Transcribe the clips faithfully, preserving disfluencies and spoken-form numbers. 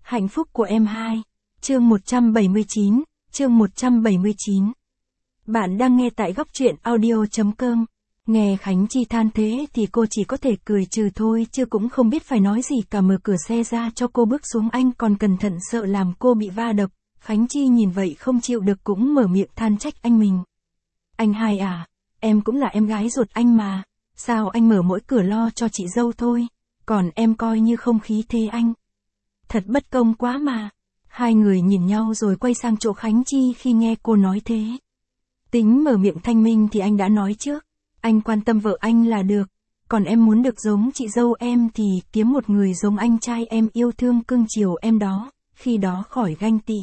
Hạnh phúc của em hai. Chương một trăm bảy mươi chín, chương một trăm bảy mươi chín. Bạn đang nghe tại góc truyện audio chấm com. Nghe Khánh Chi than thế thì cô chỉ có thể cười trừ thôi chứ cũng không biết phải nói gì cả. Mở cửa xe ra cho cô bước xuống, anh còn cẩn thận sợ làm cô bị va đập. Khánh Chi nhìn vậy không chịu được cũng mở miệng than trách anh mình. Anh hai à, em cũng là em gái ruột anh mà, sao anh mở mỗi cửa lo cho chị dâu thôi, còn em coi như không khí thế anh. Thật bất công quá mà. Hai người nhìn nhau rồi quay sang chỗ Khánh Chi khi nghe cô nói thế. Tính mở miệng thanh minh thì anh đã nói trước, anh quan tâm vợ anh là được, còn em muốn được giống chị dâu em thì kiếm một người giống anh trai em yêu thương cưng chiều em đó, khi đó khỏi ganh tị.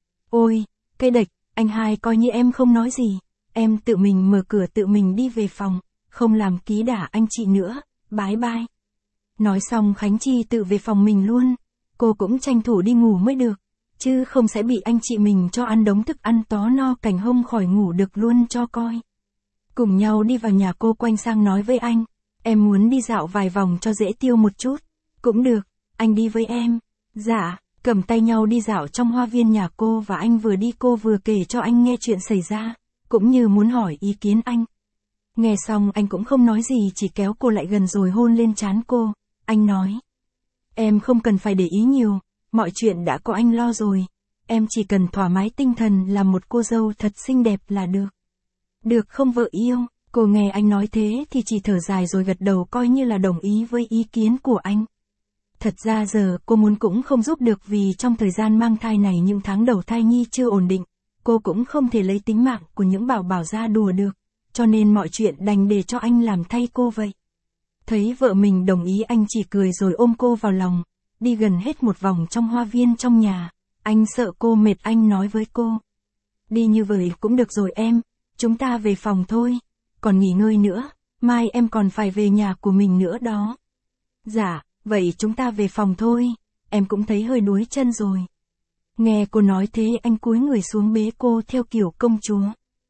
Ôi, cây đệch, anh hai coi như em không nói gì, em tự mình mở cửa tự mình đi về phòng, không làm ký đả anh chị nữa, bái bai. Nói xong Khánh Chi tự về phòng mình luôn, cô cũng tranh thủ đi ngủ mới được, chứ không sẽ bị anh chị mình cho ăn đống thức ăn tó no cảnh hôm khỏi ngủ được luôn cho coi. Cùng nhau đi vào nhà cô quay sang nói với anh, em muốn đi dạo vài vòng cho dễ tiêu một chút. Cũng được, anh đi với em. Dạ, cầm tay nhau đi dạo trong hoa viên nhà cô và anh vừa đi cô vừa kể cho anh nghe chuyện xảy ra, cũng như muốn hỏi ý kiến anh. Nghe xong anh cũng không nói gì, chỉ kéo cô lại gần rồi hôn lên trán cô. Anh nói, em không cần phải để ý nhiều, mọi chuyện đã có anh lo rồi, em chỉ cần thoải mái tinh thần làm một cô dâu thật xinh đẹp là được. Được không vợ yêu? Cô nghe anh nói thế thì chỉ thở dài rồi gật đầu coi như là đồng ý với ý kiến của anh. Thật ra giờ cô muốn cũng không giúp được vì trong thời gian mang thai này những tháng đầu thai nhi chưa ổn định, cô cũng không thể lấy tính mạng của những bảo bảo ra đùa được, cho nên mọi chuyện đành để cho anh làm thay cô vậy. Thấy vợ mình đồng ý anh chỉ cười rồi ôm cô vào lòng, đi gần hết một vòng trong hoa viên trong nhà, anh sợ cô mệt anh nói với cô. Đi như vậy cũng được rồi em, chúng ta về phòng thôi, còn nghỉ ngơi nữa, mai em còn phải về nhà của mình nữa đó. Dạ, vậy chúng ta về phòng thôi, em cũng thấy hơi đuối chân rồi. Nghe cô nói thế anh cúi người xuống bế cô theo kiểu công chúa.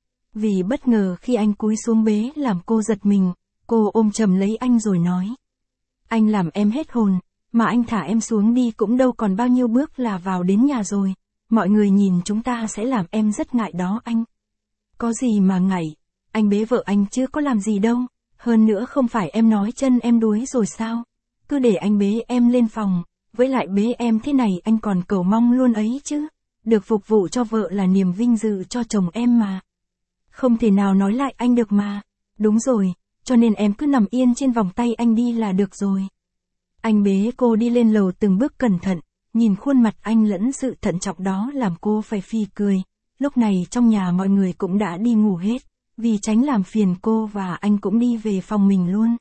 Vì bất ngờ khi anh cúi xuống bế làm cô giật mình, cô ôm chầm lấy anh rồi nói. Anh làm em hết hồn, mà anh thả em xuống đi cũng đâu còn bao nhiêu bước là vào đến nhà rồi, mọi người nhìn chúng ta sẽ làm em rất ngại đó anh. Có gì mà ngại, anh bế vợ anh chứ có làm gì đâu, hơn nữa không phải em nói chân em đuối rồi sao, cứ để anh bế em lên phòng, với lại bế em thế này anh còn cầu mong luôn ấy chứ, được phục vụ cho vợ là niềm vinh dự cho chồng em mà. Không thể nào nói lại anh được mà, đúng rồi, cho nên em cứ nằm yên trên vòng tay anh đi là được rồi. Anh bế cô đi lên lầu từng bước cẩn thận, nhìn khuôn mặt anh lẫn sự thận trọng đó làm cô phải phì cười. Lúc này trong nhà mọi người cũng đã đi ngủ hết, vì tránh làm phiền cô và anh cũng đi về phòng mình luôn.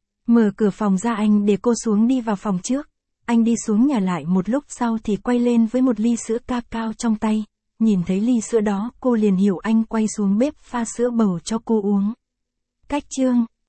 Mở cửa phòng ra anh để cô xuống đi vào phòng trước, anh đi xuống nhà lại một lúc sau thì quay lên với một ly sữa cacao trong tay, nhìn thấy ly sữa đó cô liền hiểu anh quay xuống bếp pha sữa bầu cho cô uống. Cách chương